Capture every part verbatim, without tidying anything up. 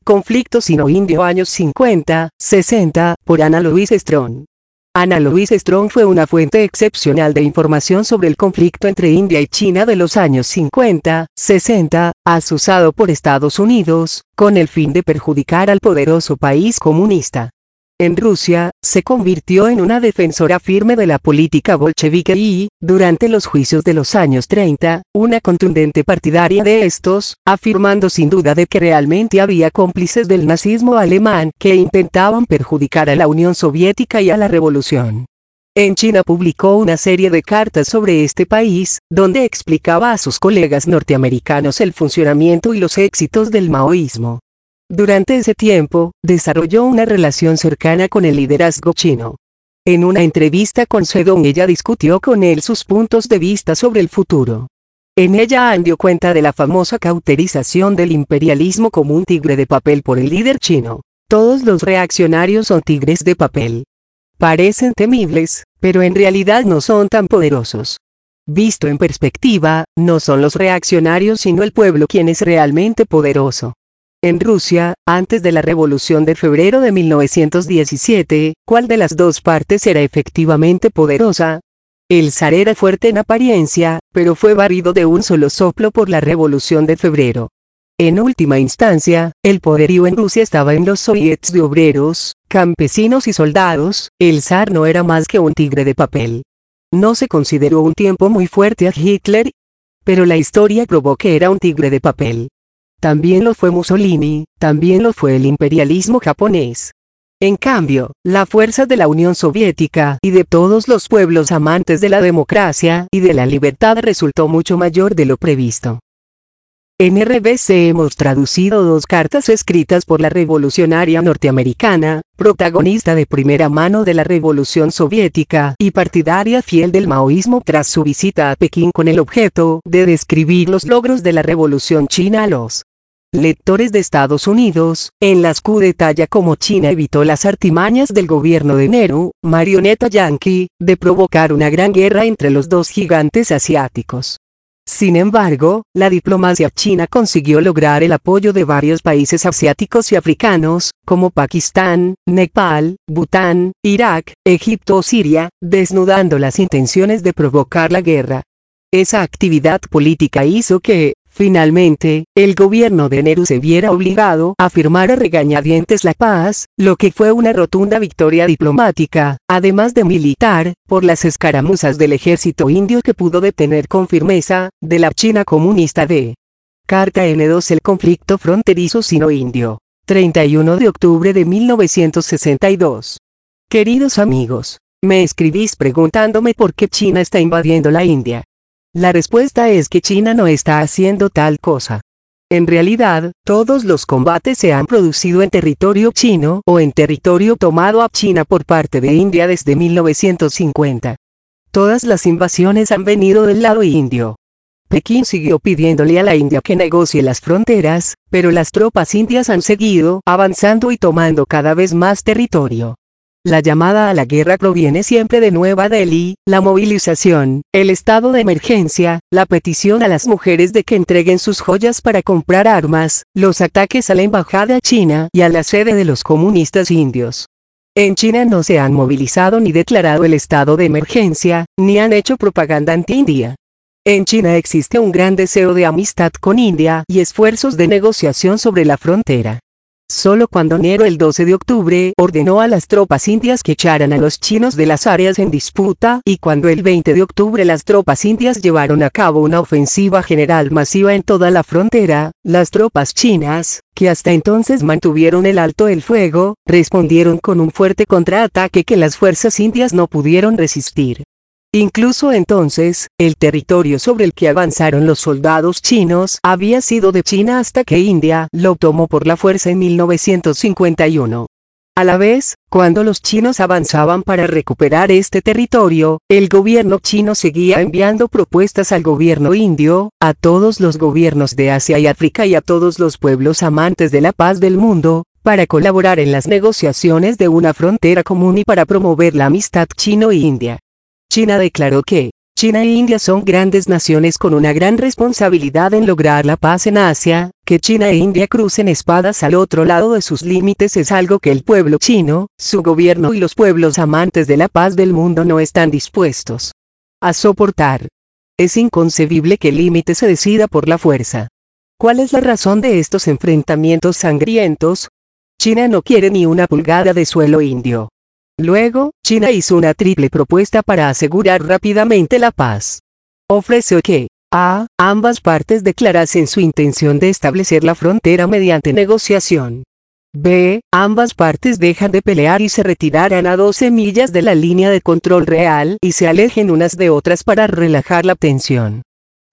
Conflicto sino-indio años cincuenta, sesenta, por Ana Louise Strong. Ana Louise Strong fue una fuente excepcional de información sobre el conflicto entre India y China de los años cincuenta, sesenta, azuzado por Estados Unidos, con el fin de perjudicar al poderoso país comunista. En Rusia, se convirtió en una defensora firme de la política bolchevique y, durante los juicios de los años treinta, una contundente partidaria de estos, afirmando sin duda de que realmente había cómplices del nazismo alemán que intentaban perjudicar a la Unión Soviética y a la revolución. En China publicó una serie de cartas sobre este país, donde explicaba a sus colegas norteamericanos el funcionamiento y los éxitos del maoísmo. Durante ese tiempo, desarrolló una relación cercana con el liderazgo chino. En una entrevista con Zedong ella discutió con él sus puntos de vista sobre el futuro. En ella Han dio cuenta de la famosa cauterización del imperialismo como un tigre de papel por el líder chino. Todos los reaccionarios son tigres de papel. Parecen temibles, pero en realidad no son tan poderosos. Visto en perspectiva, no son los reaccionarios sino el pueblo quien es realmente poderoso. En Rusia, antes de la Revolución de Febrero de mil novecientos diecisiete, ¿cuál de las dos partes era efectivamente poderosa? El zar era fuerte en apariencia, pero fue barrido de un solo soplo por la Revolución de Febrero. En última instancia, el poderío en Rusia estaba en los soviets de obreros, campesinos y soldados. El zar no era más que un tigre de papel. No se consideró un tiempo muy fuerte a Hitler, pero la historia probó que era un tigre de papel. También lo fue Mussolini, también lo fue el imperialismo japonés. En cambio, la fuerza de la Unión Soviética y de todos los pueblos amantes de la democracia y de la libertad resultó mucho mayor de lo previsto. En R B C hemos traducido dos cartas escritas por la revolucionaria norteamericana, protagonista de primera mano de la Revolución Soviética y partidaria fiel del maoísmo tras su visita a Pekín con el objeto de describir los logros de la Revolución China a los lectores de Estados Unidos, en las que detalla cómo China evitó las artimañas del gobierno de Nehru, marioneta yanqui, de provocar una gran guerra entre los dos gigantes asiáticos. Sin embargo, la diplomacia china consiguió lograr el apoyo de varios países asiáticos y africanos, como Pakistán, Nepal, Bután, Irak, Egipto o Siria, desnudando las intenciones de provocar la guerra. Esa actividad política hizo que, finalmente, el gobierno de Nehru se viera obligado a firmar a regañadientes la paz, lo que fue una rotunda victoria diplomática, además de militar, por las escaramuzas del ejército indio que pudo detener con firmeza, de la China comunista de. Carta N dos. El conflicto fronterizo sino-indio. treinta y uno de octubre de mil novecientos sesenta y dos. Queridos amigos, me escribís preguntándome por qué China está invadiendo la India. La respuesta es que China no está haciendo tal cosa. En realidad, todos los combates se han producido en territorio chino o en territorio tomado a China por parte de India desde mil novecientos cincuenta. Todas las invasiones han venido del lado indio. Pekín siguió pidiéndole a la India que negocie las fronteras, pero las tropas indias han seguido avanzando y tomando cada vez más territorio. La llamada a la guerra proviene siempre de Nueva Delhi, la movilización, el estado de emergencia, la petición a las mujeres de que entreguen sus joyas para comprar armas, los ataques a la embajada china y a la sede de los comunistas indios. En China no se han movilizado ni declarado el estado de emergencia, ni han hecho propaganda anti-India. En China existe un gran deseo de amistad con India y esfuerzos de negociación sobre la frontera. Solo cuando Nehru el doce de octubre ordenó a las tropas indias que echaran a los chinos de las áreas en disputa, y cuando el veinte de octubre las tropas indias llevaron a cabo una ofensiva general masiva en toda la frontera, las tropas chinas, que hasta entonces mantuvieron el alto el fuego, respondieron con un fuerte contraataque que las fuerzas indias no pudieron resistir. Incluso entonces, el territorio sobre el que avanzaron los soldados chinos había sido de China hasta que India lo tomó por la fuerza en mil novecientos cincuenta y uno. A la vez, cuando los chinos avanzaban para recuperar este territorio, el gobierno chino seguía enviando propuestas al gobierno indio, a todos los gobiernos de Asia y África y a todos los pueblos amantes de la paz del mundo, para colaborar en las negociaciones de una frontera común y para promover la amistad chino-india. China declaró que, China e India son grandes naciones con una gran responsabilidad en lograr la paz en Asia, Que China e India crucen espadas al otro lado de sus límites es algo que el pueblo chino, su gobierno y los pueblos amantes de la paz del mundo no están dispuestos a soportar. Es inconcebible que el límite se decida por la fuerza. ¿Cuál es la razón de estos enfrentamientos sangrientos? China no quiere ni una pulgada de suelo indio. Luego, China hizo una triple propuesta para asegurar rápidamente la paz. Ofreció que A. Ambas partes declarasen su intención de establecer la frontera mediante negociación. B. Ambas partes dejan de pelear y se retiraran a doce millas de la línea de control real y se alejen unas de otras para relajar la tensión.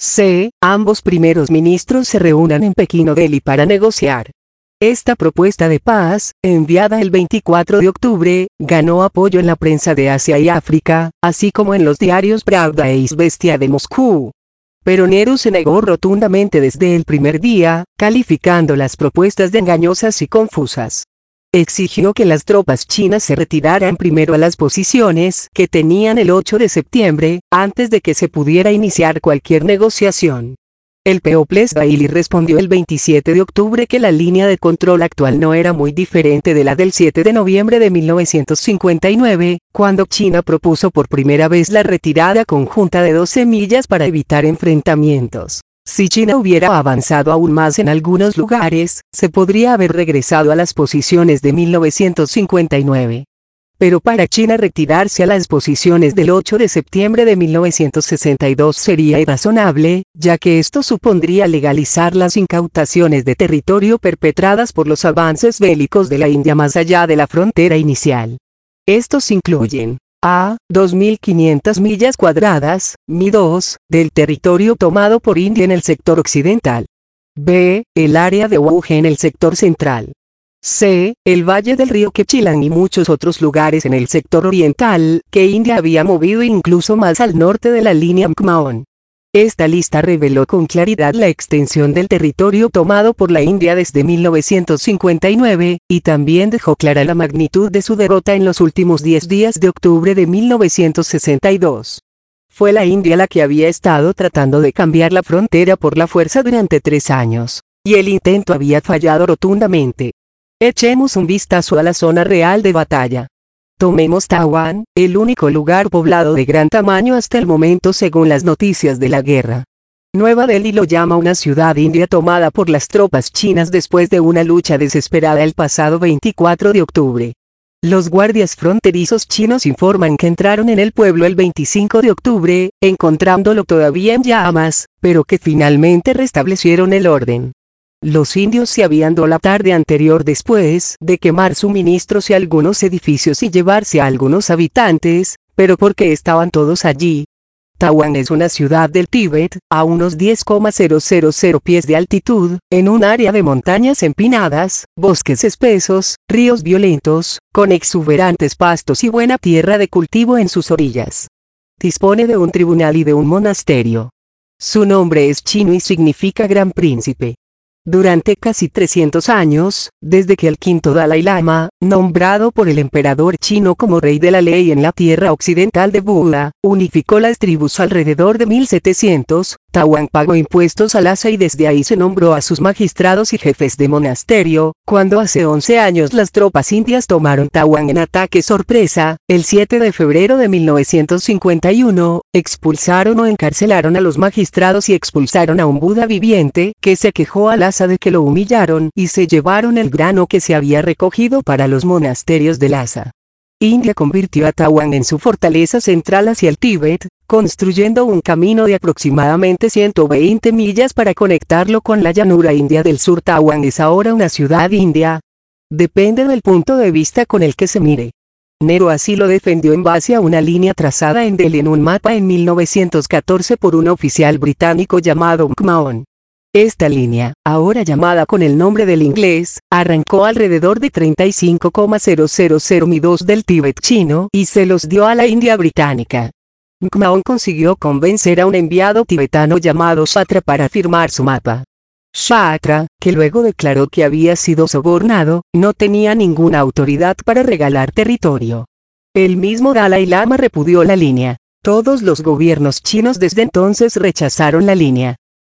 C. Ambos primeros ministros se reúnan en Pekín o Delhi para negociar. Esta propuesta de paz, enviada el veinticuatro de octubre, ganó apoyo en la prensa de Asia y África, así como en los diarios Pravda e Izvestia de Moscú. Pero Nehru se negó rotundamente desde el primer día, calificando las propuestas de engañosas y confusas. Exigió que las tropas chinas se retiraran primero a las posiciones que tenían el ocho de septiembre, antes de que se pudiera iniciar cualquier negociación. El People's Daily respondió el veintisiete de octubre que la línea de control actual no era muy diferente de la del siete de noviembre de mil novecientos cincuenta y nueve, cuando China propuso por primera vez la retirada conjunta de doce millas para evitar enfrentamientos. Si China hubiera avanzado aún más en algunos lugares, se podría haber regresado a las posiciones de mil novecientos cincuenta y nueve. Pero para China retirarse a las posiciones del ocho de septiembre de mil novecientos sesenta y dos sería irrazonable, ya que esto supondría legalizar las incautaciones de territorio perpetradas por los avances bélicos de la India más allá de la frontera inicial. Estos incluyen A. dos mil quinientas millas cuadradas, M I dos, del territorio tomado por India en el sector occidental. B. El área de Wuge en el sector central. C. El valle del río Kechilang y muchos otros lugares en el sector oriental, que India había movido incluso más al norte de la línea McMahon. Esta lista reveló con claridad la extensión del territorio tomado por la India desde mil novecientos cincuenta y nueve, y también dejó clara la magnitud de su derrota en los últimos diez días de octubre de mil novecientos sesenta y dos. Fue la India la que había estado tratando de cambiar la frontera por la fuerza durante tres años, y el intento había fallado rotundamente. Echemos un vistazo a la zona real de batalla. Tomemos Taiwán, el único lugar poblado de gran tamaño hasta el momento según las noticias de la guerra. Nueva Delhi lo llama una ciudad india tomada por las tropas chinas después de una lucha desesperada el pasado veinticuatro de octubre. Los guardias fronterizos chinos informan que entraron en el pueblo el veinticinco de octubre, encontrándolo todavía en llamas, pero que finalmente restablecieron el orden. Los indios se habían ido la tarde anterior después de quemar suministros y algunos edificios y llevarse a algunos habitantes, pero ¿por qué estaban todos allí? Taiwán es una ciudad del Tíbet, a unos diez mil pies de altitud, en un área de montañas empinadas, bosques espesos, ríos violentos, con exuberantes pastos y buena tierra de cultivo en sus orillas. Dispone de un tribunal y de un monasterio. Su nombre es chino y significa Gran Príncipe. Durante casi trescientos años, desde que el quinto Dalai Lama, nombrado por el emperador chino como rey de la ley en la tierra occidental de Buda, unificó las tribus alrededor de mil setecientos, Taiwán pagó impuestos a Lhasa y desde ahí se nombró a sus magistrados y jefes de monasterio. Cuando hace once años las tropas indias tomaron Taiwán en ataque sorpresa, el siete de febrero de mil novecientos cincuenta y uno, expulsaron o encarcelaron a los magistrados y expulsaron a un Buda viviente que se quejó a Lhasa de que lo humillaron y se llevaron el grano que se había recogido para los monasterios de Lhasa. India convirtió a Taiwán en su fortaleza central hacia el Tíbet, construyendo un camino de aproximadamente ciento veinte millas para conectarlo con la llanura india del sur. Taiwán es ahora una ciudad india. Depende del punto de vista con el que se mire. Nehru así lo defendió en base a una línea trazada en Delhi en un mapa en mil novecientos catorce por un oficial británico llamado McMahon. Esta línea, ahora llamada con el nombre del inglés, arrancó alrededor de treinta y cinco mil millas del Tíbet chino y se los dio a la India británica. McMahon consiguió convencer a un enviado tibetano llamado Shatra para firmar su mapa. Shatra, que luego declaró que había sido sobornado, no tenía ninguna autoridad para regalar territorio. El mismo Dalai Lama repudió la línea. Todos los gobiernos chinos desde entonces rechazaron la línea.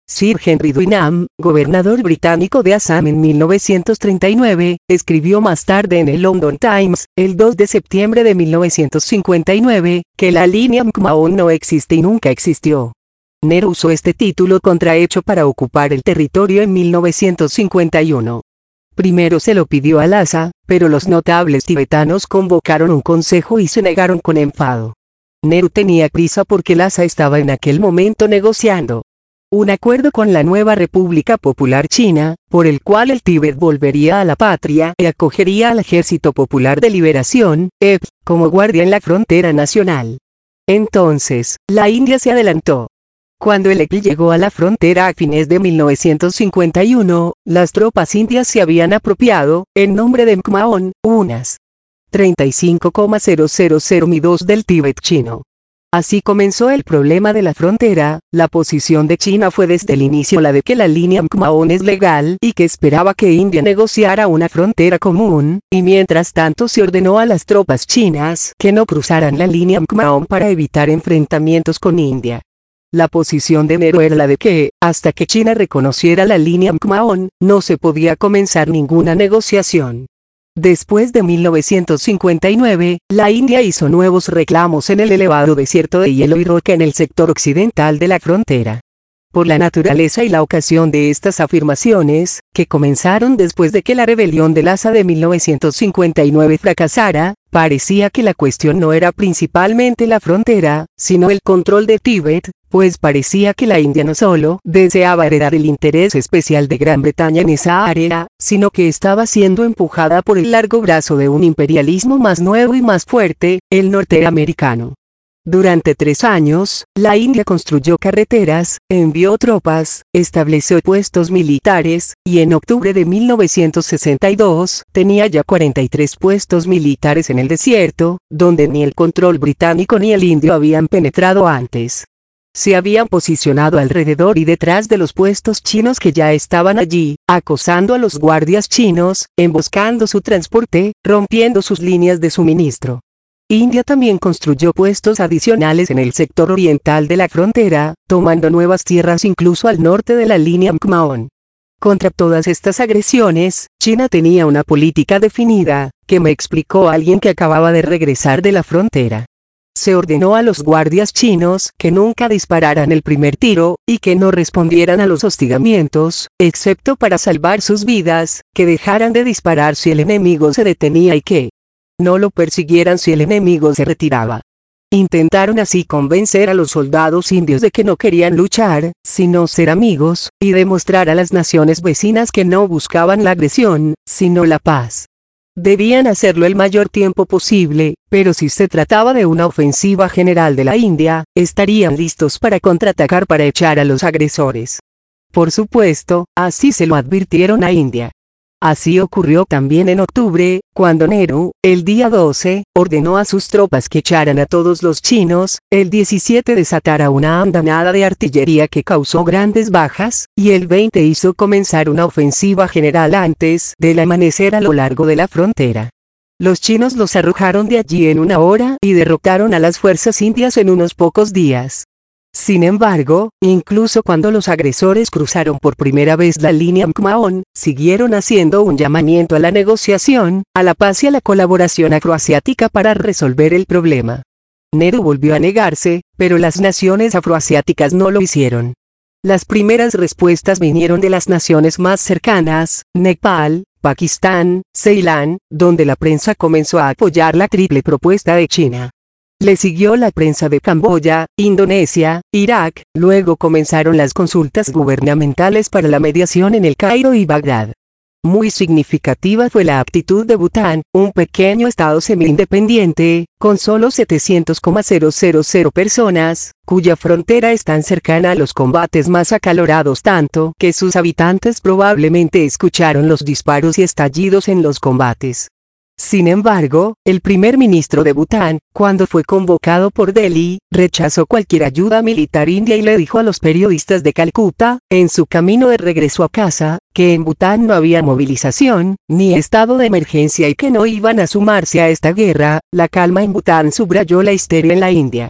Sir Henry Dwynham, gobernador británico de Assam en mil novecientos treinta y nueve, escribió más tarde en el London Times, el dos de septiembre de mil novecientos cincuenta y nueve, que la línea McMahon no existe y nunca existió. Nehru usó este título contrahecho para ocupar el territorio en mil novecientos cincuenta y uno. Primero se lo pidió a Lhasa, pero los notables tibetanos convocaron un consejo y se negaron con enfado. Nehru tenía prisa porque Lhasa estaba en aquel momento negociando un acuerdo con la nueva República Popular China, por el cual el Tíbet volvería a la patria y acogería al Ejército Popular de Liberación, E P, como guardia en la frontera nacional. Entonces, la India se adelantó. Cuando el E P llegó a la frontera a fines de mil novecientos cincuenta y uno, las tropas indias se habían apropiado, en nombre de McMahon, unas treinta y cinco coma cero cero cero millas del Tíbet chino. Así comenzó el problema de la frontera. La posición de China fue desde el inicio la de que la línea McMahon es legal y que esperaba que India negociara una frontera común, y mientras tanto se ordenó a las tropas chinas que no cruzaran la línea McMahon para evitar enfrentamientos con India. La posición de Nehru era la de que, hasta que China reconociera la línea McMahon, no se podía comenzar ninguna negociación. Después de mil novecientos cincuenta y nueve, la India hizo nuevos reclamos en el elevado desierto de hielo y roca en el sector occidental de la frontera. Por la naturaleza y la ocasión de estas afirmaciones, que comenzaron después de que la rebelión de Lhasa de mil novecientos cincuenta y nueve fracasara, parecía que la cuestión no era principalmente la frontera, sino el control de Tíbet, pues parecía que la India no solo deseaba heredar el interés especial de Gran Bretaña en esa área, sino que estaba siendo empujada por el largo brazo de un imperialismo más nuevo y más fuerte, el norteamericano. Durante tres años, la India construyó carreteras, envió tropas, estableció puestos militares, y en octubre de mil novecientos sesenta y dos, tenía ya cuarenta y tres puestos militares en el desierto, donde ni el control británico ni el indio habían penetrado antes. Se habían posicionado alrededor y detrás de los puestos chinos que ya estaban allí, acosando a los guardias chinos, emboscando su transporte, rompiendo sus líneas de suministro. India también construyó puestos adicionales en el sector oriental de la frontera, tomando nuevas tierras incluso al norte de la línea McMahon. Contra todas estas agresiones, China tenía una política definida, que me explicó alguien que acababa de regresar de la frontera. Se ordenó a los guardias chinos que nunca dispararan el primer tiro, y que no respondieran a los hostigamientos, excepto para salvar sus vidas, que dejaran de disparar si el enemigo se detenía y que no lo persiguieran si el enemigo se retiraba. Intentaron así convencer a los soldados indios de que no querían luchar, sino ser amigos, y demostrar a las naciones vecinas que no buscaban la agresión, sino la paz. Debían hacerlo el mayor tiempo posible, pero si se trataba de una ofensiva general de la India, estarían listos para contraatacar para echar a los agresores. Por supuesto, así se lo advirtieron a India. Así ocurrió también en octubre, cuando Nehru, el día doce, ordenó a sus tropas que echaran a todos los chinos, el diecisiete desatara una andanada de artillería que causó grandes bajas, y el veinte hizo comenzar una ofensiva general antes del amanecer a lo largo de la frontera. Los chinos los arrojaron de allí en una hora y derrotaron a las fuerzas indias en unos pocos días. Sin embargo, incluso cuando los agresores cruzaron por primera vez la línea McMahon, siguieron haciendo un llamamiento a la negociación, a la paz y a la colaboración afroasiática para resolver el problema. Nehru volvió a negarse, pero las naciones afroasiáticas no lo hicieron. Las primeras respuestas vinieron de las naciones más cercanas, Nepal, Pakistán, Ceilán, donde la prensa comenzó a apoyar la triple propuesta de China. Le siguió la prensa de Camboya, Indonesia, Irak, luego comenzaron las consultas gubernamentales para la mediación en El Cairo y Bagdad. Muy significativa fue la actitud de Bután, un pequeño estado semi-independiente, con solo setecientos mil personas, cuya frontera es tan cercana a los combates más acalorados tanto que sus habitantes probablemente escucharon los disparos y estallidos en los combates. Sin embargo, el primer ministro de Bután, cuando fue convocado por Delhi, rechazó cualquier ayuda militar india y le dijo a los periodistas de Calcuta, en su camino de regreso a casa, que en Bután no había movilización, ni estado de emergencia y que no iban a sumarse a esta guerra. La calma en Bután subrayó la histeria en la India.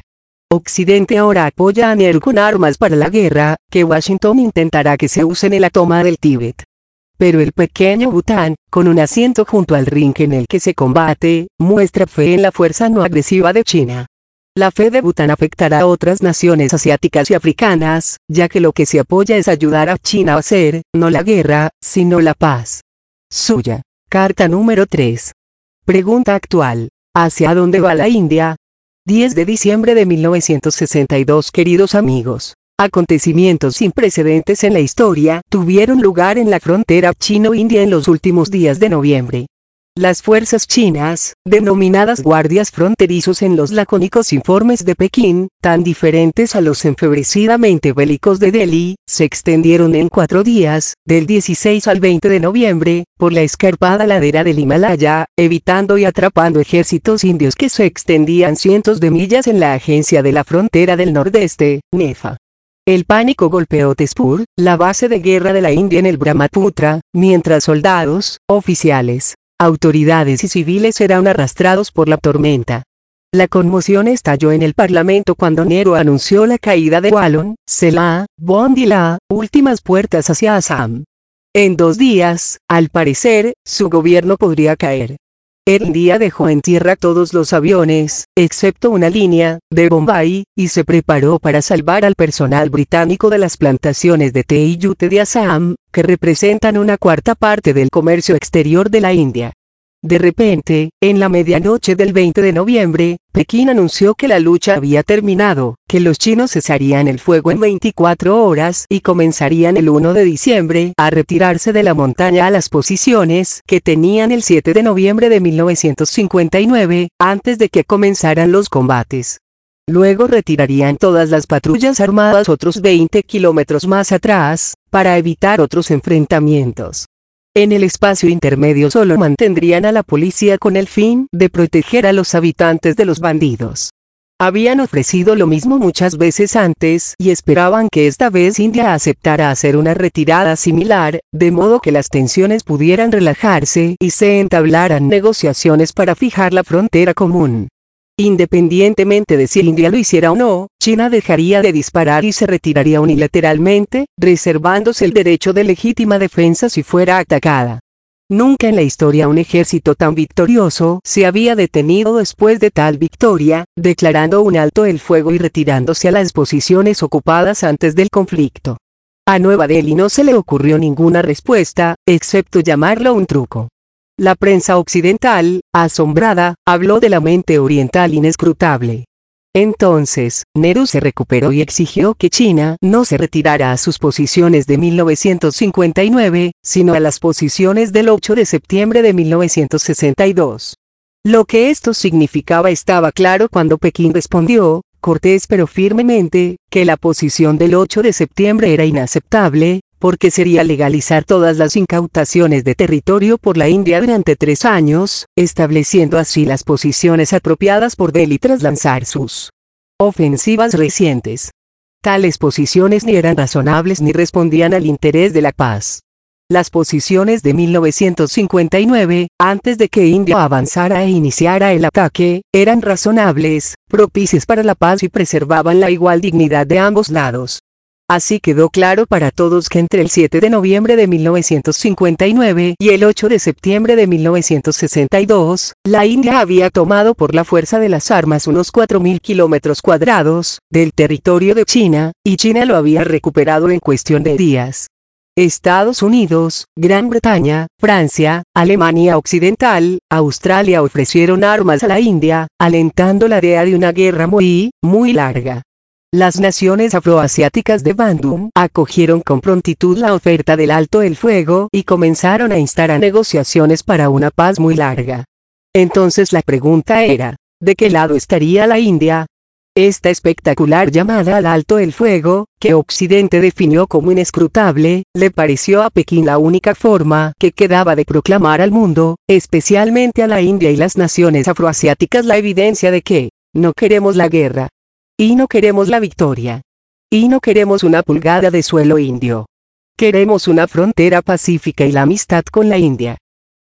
Occidente ahora apoya a Nehru con armas para la guerra, que Washington intentará que se usen en la toma del Tíbet. Pero el pequeño Bután, con un asiento junto al ring en el que se combate, muestra fe en la fuerza no agresiva de China. La fe de Bután afectará a otras naciones asiáticas y africanas, ya que lo que se apoya es ayudar a China a hacer, no la guerra, sino la paz. Suya. Carta número tres. Pregunta actual. ¿Hacia dónde va la India? diez de diciembre de mil novecientos sesenta y dos. Queridos amigos. Acontecimientos sin precedentes en la historia tuvieron lugar en la frontera chino-india en los últimos días de noviembre. Las fuerzas chinas, denominadas guardias fronterizos en los lacónicos informes de Pekín, tan diferentes a los enfebrecidamente bélicos de Delhi, se extendieron en cuatro días, del dieciséis al veinte de noviembre, por la escarpada ladera del Himalaya, evitando y atrapando ejércitos indios que se extendían cientos de millas en la agencia de la frontera del nordeste, Nefa. El pánico golpeó Tezpur, la base de guerra de la India en el Brahmaputra, mientras soldados, oficiales, autoridades y civiles eran arrastrados por la tormenta. La conmoción estalló en el Parlamento cuando Nehru anunció la caída de Wallon, Selah, Bond y la últimas puertas hacia Assam. En dos días, al parecer, su gobierno podría caer. Air India dejó en tierra todos los aviones, excepto una línea, de Bombay, y se preparó para salvar al personal británico de las plantaciones de té y yute de Assam, que representan una cuarta parte del comercio exterior de la India. De repente, en la medianoche del veinte de noviembre, Pekín anunció que la lucha había terminado, que los chinos cesarían el fuego en veinticuatro horas y comenzarían el primero de diciembre a retirarse de la montaña a las posiciones que tenían el siete de noviembre de mil novecientos cincuenta y nueve, antes de que comenzaran los combates. Luego retirarían todas las patrullas armadas otros veinte kilómetros más atrás, para evitar otros enfrentamientos. En el espacio intermedio solo mantendrían a la policía con el fin de proteger a los habitantes de los bandidos. Habían ofrecido lo mismo muchas veces antes y esperaban que esta vez India aceptara hacer una retirada similar, de modo que las tensiones pudieran relajarse y se entablaran negociaciones para fijar la frontera común. Independientemente de si India lo hiciera o no, China dejaría de disparar y se retiraría unilateralmente, reservándose el derecho de legítima defensa si fuera atacada. Nunca en la historia un ejército tan victorioso se había detenido después de tal victoria, declarando un alto el fuego y retirándose a las posiciones ocupadas antes del conflicto. A Nueva Delhi no se le ocurrió ninguna respuesta, excepto llamarlo un truco. La prensa occidental, asombrada, habló de la mente oriental inescrutable. Entonces, Nehru se recuperó y exigió que China no se retirara a sus posiciones de mil novecientos cincuenta y nueve, sino a las posiciones del ocho de septiembre de mil novecientos sesenta y dos. Lo que esto significaba estaba claro cuando Pekín respondió, cortés pero firmemente, que la posición del ocho de septiembre era inaceptable, porque sería legalizar todas las incautaciones de territorio por la India durante tres años, estableciendo así las posiciones apropiadas por Delhi tras lanzar sus ofensivas recientes. Tales posiciones ni eran razonables ni respondían al interés de la paz. Las posiciones de mil novecientos cincuenta y nueve, antes de que India avanzara e iniciara el ataque, eran razonables, propicias para la paz y preservaban la igual dignidad de ambos lados. Así quedó claro para todos que entre el siete de noviembre de mil novecientos cincuenta y nueve y el ocho de septiembre de mil novecientos sesenta y dos, la India había tomado por la fuerza de las armas unos cuatro mil kilómetros cuadrados del territorio de China, y China lo había recuperado en cuestión de días. Estados Unidos, Gran Bretaña, Francia, Alemania Occidental, Australia ofrecieron armas a la India, alentando la idea de una guerra muy, muy larga. Las naciones afroasiáticas de Bandung acogieron con prontitud la oferta del alto el fuego y comenzaron a instar a negociaciones para una paz muy larga. Entonces la pregunta era, ¿de qué lado estaría la India? Esta espectacular llamada al alto el fuego, que Occidente definió como inescrutable, le pareció a Pekín la única forma que quedaba de proclamar al mundo, especialmente a la India y las naciones afroasiáticas, la evidencia de que no queremos la guerra. Y no queremos la victoria. Y no queremos una pulgada de suelo indio. Queremos una frontera pacífica y la amistad con la India.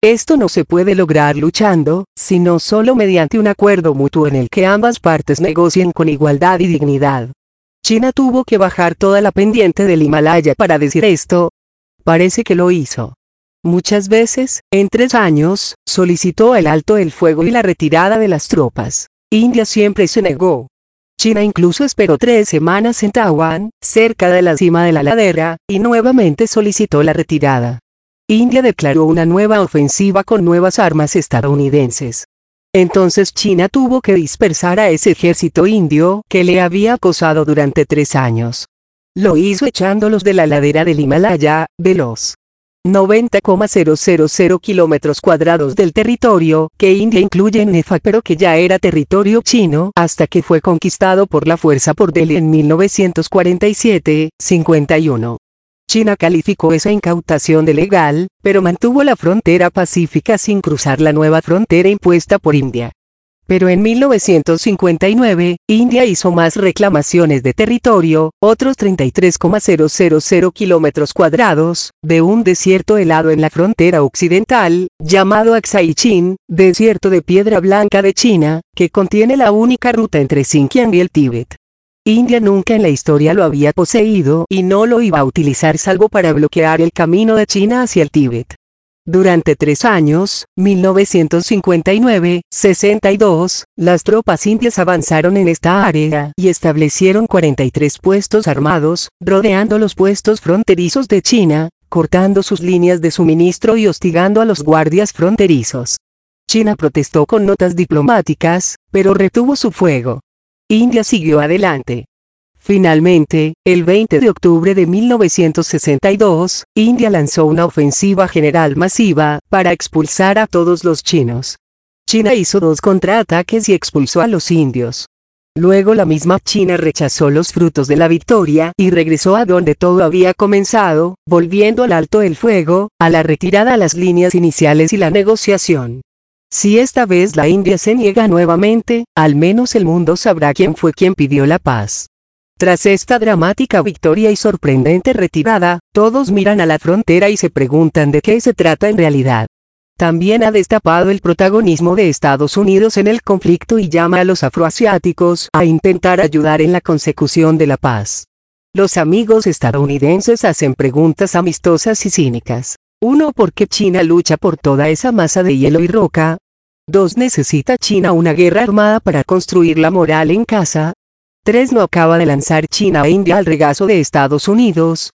Esto no se puede lograr luchando, sino solo mediante un acuerdo mutuo en el que ambas partes negocien con igualdad y dignidad. China tuvo que bajar toda la pendiente del Himalaya para decir esto. Parece que lo hizo. Muchas veces, en tres años, solicitó el alto el fuego y la retirada de las tropas. India siempre se negó. China incluso esperó tres semanas en Taiwán, cerca de la cima de la ladera, y nuevamente solicitó la retirada. India declaró una nueva ofensiva con nuevas armas estadounidenses. Entonces China tuvo que dispersar a ese ejército indio que le había acosado durante tres años. Lo hizo echándolos de la ladera del Himalaya, de los noventa coma cero cero cero kilómetros cuadrados del territorio que India incluye en Nepal, pero que ya era territorio chino hasta que fue conquistado por la fuerza por Delhi en mil novecientos cuarenta y siete cincuenta y uno. China calificó esa incautación de legal, pero mantuvo la frontera pacífica sin cruzar la nueva frontera impuesta por India. Pero en mil novecientos cincuenta y nueve, India hizo más reclamaciones de territorio, otros treinta y tres coma cero cero cero kilómetros cuadrados, de un desierto helado en la frontera occidental, llamado Aksai Chin, desierto de piedra blanca de China, que contiene la única ruta entre Xinjiang y el Tíbet. India nunca en la historia lo había poseído y no lo iba a utilizar salvo para bloquear el camino de China hacia el Tíbet. Durante tres años, mil novecientos cincuenta y nueve a sesenta y dos, las tropas indias avanzaron en esta área y establecieron cuarenta y tres puestos armados, rodeando los puestos fronterizos de China, cortando sus líneas de suministro y hostigando a los guardias fronterizos. China protestó con notas diplomáticas, pero retuvo su fuego. India siguió adelante. Finalmente, el veinte de octubre de mil novecientos sesenta y dos, India lanzó una ofensiva general masiva, para expulsar a todos los chinos. China hizo dos contraataques y expulsó a los indios. Luego la misma China rechazó los frutos de la victoria y regresó a donde todo había comenzado, volviendo al alto el fuego, a la retirada a las líneas iniciales y la negociación. Si esta vez la India se niega nuevamente, al menos el mundo sabrá quién fue quien pidió la paz. Tras esta dramática victoria y sorprendente retirada, todos miran a la frontera y se preguntan de qué se trata en realidad. También ha destapado el protagonismo de Estados Unidos en el conflicto y llama a los afroasiáticos a intentar ayudar en la consecución de la paz. Los amigos estadounidenses hacen preguntas amistosas y cínicas. uno ¿Por qué China lucha por toda esa masa de hielo y roca? dos ¿Necesita China una guerra armada para construir la moral en casa? tres ¿No acaba de lanzar China a India al regazo de Estados Unidos?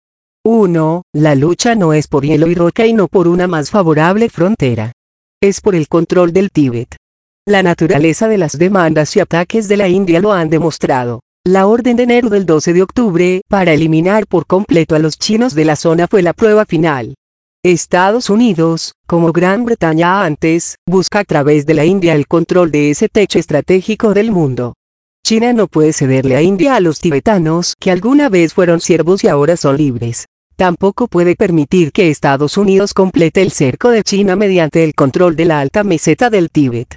uno La lucha no es por hielo y roca y no por una más favorable frontera. Es por el control del Tíbet. La naturaleza de las demandas y ataques de la India lo han demostrado. La orden de enero del doce de octubre, para eliminar por completo a los chinos de la zona fue la prueba final. Estados Unidos, como Gran Bretaña antes, busca a través de la India el control de ese techo estratégico del mundo. China no puede cederle a India a los tibetanos que alguna vez fueron siervos y ahora son libres. Tampoco puede permitir que Estados Unidos complete el cerco de China mediante el control de la alta meseta del Tíbet.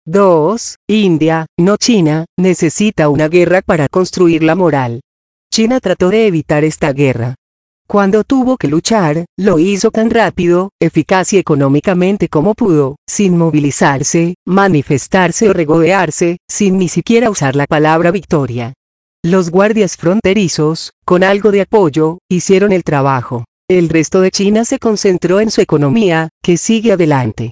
dos India, no China, necesita una guerra para construir la moral. China trató de evitar esta guerra. Cuando tuvo que luchar, lo hizo tan rápido, eficaz y económicamente como pudo, sin movilizarse, manifestarse o regodearse, sin ni siquiera usar la palabra victoria. Los guardias fronterizos, con algo de apoyo, hicieron el trabajo. El resto de China se concentró en su economía, que sigue adelante.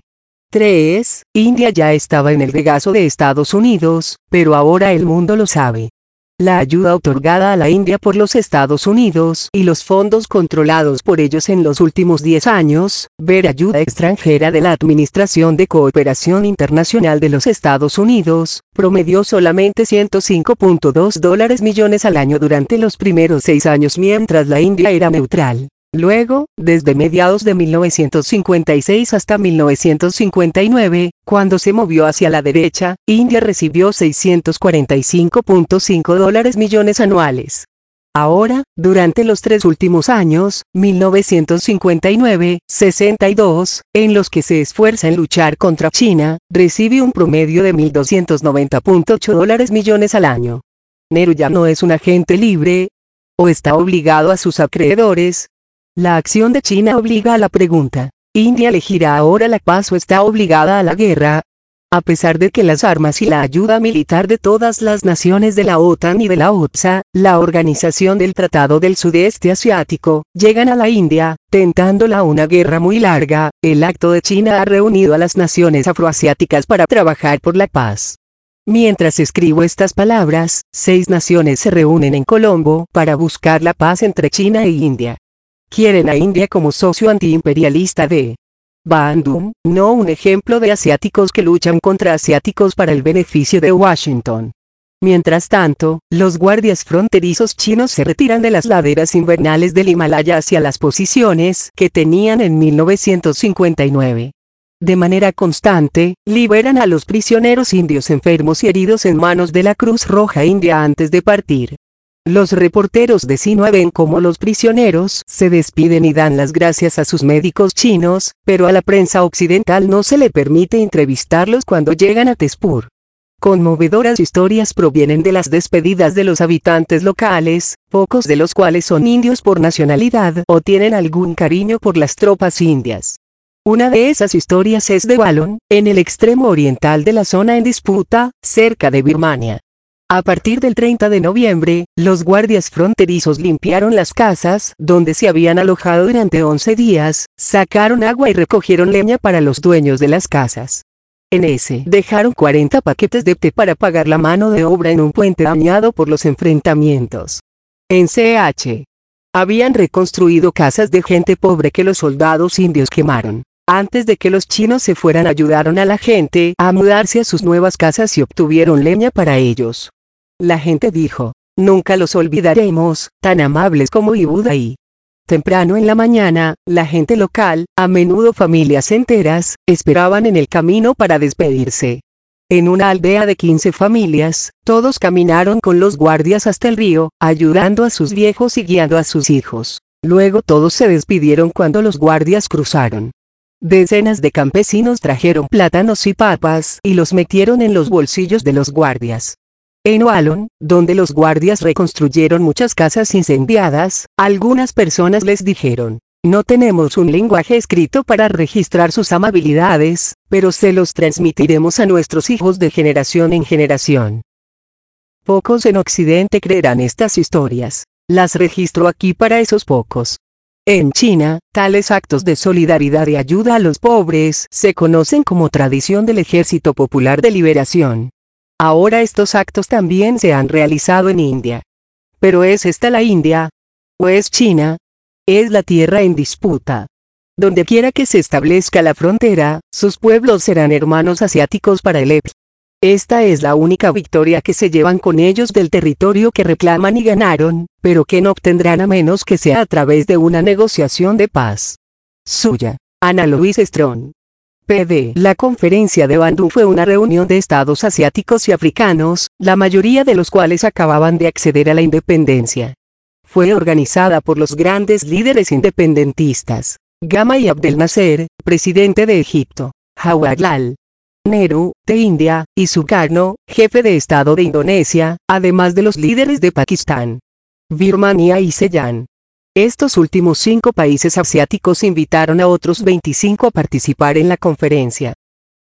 tres India ya estaba en el regazo de Estados Unidos, pero ahora el mundo lo sabe. La ayuda otorgada a la India por los Estados Unidos y los fondos controlados por ellos en los últimos diez años, ver ayuda extranjera de la Administración de Cooperación Internacional de los Estados Unidos, promedió solamente ciento cinco punto dos dólares millones al año durante los primeros seis años mientras la India era neutral. Luego, desde mediados de mil novecientos cincuenta y seis hasta mil novecientos cincuenta y nueve, cuando se movió hacia la derecha, India recibió seiscientos cuarenta y cinco punto cinco dólares millones anuales. Ahora, durante los tres últimos años, mil novecientos cincuenta y nueve a sesenta y dos, en los que se esfuerza en luchar contra China, recibe un promedio de mil doscientos noventa punto ocho dólares millones al año. ¿Nehru ya no es un agente libre? ¿O está obligado a sus acreedores? La acción de China obliga a la pregunta. ¿India elegirá ahora la paz o está obligada a la guerra? A pesar de que las armas y la ayuda militar de todas las naciones de la OTAN y de la O T S A, la Organización del Tratado del Sudeste Asiático, llegan a la India, tentándola a una guerra muy larga, el acto de China ha reunido a las naciones afroasiáticas para trabajar por la paz. Mientras escribo estas palabras, seis naciones se reúnen en Colombo para buscar la paz entre China e India. Quieren a India como socio antiimperialista de Bandung, no un ejemplo de asiáticos que luchan contra asiáticos para el beneficio de Washington. Mientras tanto, los guardias fronterizos chinos se retiran de las laderas invernales del Himalaya hacia las posiciones que tenían en mil novecientos cincuenta y nueve. De manera constante, liberan a los prisioneros indios enfermos y heridos en manos de la Cruz Roja India antes de partir. Los reporteros de Xinhua ven cómo los prisioneros se despiden y dan las gracias a sus médicos chinos, pero a la prensa occidental no se le permite entrevistarlos cuando llegan a Tezpur. Conmovedoras historias provienen de las despedidas de los habitantes locales, pocos de los cuales son indios por nacionalidad o tienen algún cariño por las tropas indias. Una de esas historias es de Balon, en el extremo oriental de la zona en disputa, cerca de Birmania. A partir del treinta de noviembre, los guardias fronterizos limpiaron las casas donde se habían alojado durante once días, sacaron agua y recogieron leña para los dueños de las casas. En ese dejaron cuarenta paquetes de té para pagar la mano de obra en un puente dañado por los enfrentamientos. En C H habían reconstruido casas de gente pobre que los soldados indios quemaron. Antes de que los chinos se fueran, ayudaron a la gente a mudarse a sus nuevas casas y obtuvieron leña para ellos. La gente dijo, nunca los olvidaremos, tan amables como Ibudai. Temprano en la mañana, la gente local, a menudo familias enteras, esperaban en el camino para despedirse. En una aldea de quince familias, todos caminaron con los guardias hasta el río, ayudando a sus viejos y guiando a sus hijos. Luego todos se despidieron cuando los guardias cruzaron. Decenas de campesinos trajeron plátanos y papas y los metieron en los bolsillos de los guardias. En Walon, donde los guardias reconstruyeron muchas casas incendiadas, algunas personas les dijeron, no tenemos un lenguaje escrito para registrar sus amabilidades, pero se los transmitiremos a nuestros hijos de generación en generación. Pocos en Occidente creerán estas historias. Las registro aquí para esos pocos. En China, tales actos de solidaridad y ayuda a los pobres se conocen como tradición del Ejército Popular de Liberación. Ahora estos actos también se han realizado en India. ¿Pero es esta la India? ¿O es China? Es la tierra en disputa. Donde quiera que se establezca la frontera, sus pueblos serán hermanos asiáticos para el E P. Esta es la única victoria que se llevan con ellos del territorio que reclaman y ganaron, pero que no obtendrán a menos que sea a través de una negociación de paz. Suya, Ana Louise Strong. P D La conferencia de Bandung fue una reunión de estados asiáticos y africanos, la mayoría de los cuales acababan de acceder a la independencia. Fue organizada por los grandes líderes independentistas, Gamal Abdel Nasser, presidente de Egipto, Jawaharlal Nehru, de India, y Sukarno, jefe de Estado de Indonesia, además de los líderes de Pakistán, Birmania y Ceilán. Estos últimos cinco países asiáticos invitaron a otros veinticinco a participar en la conferencia.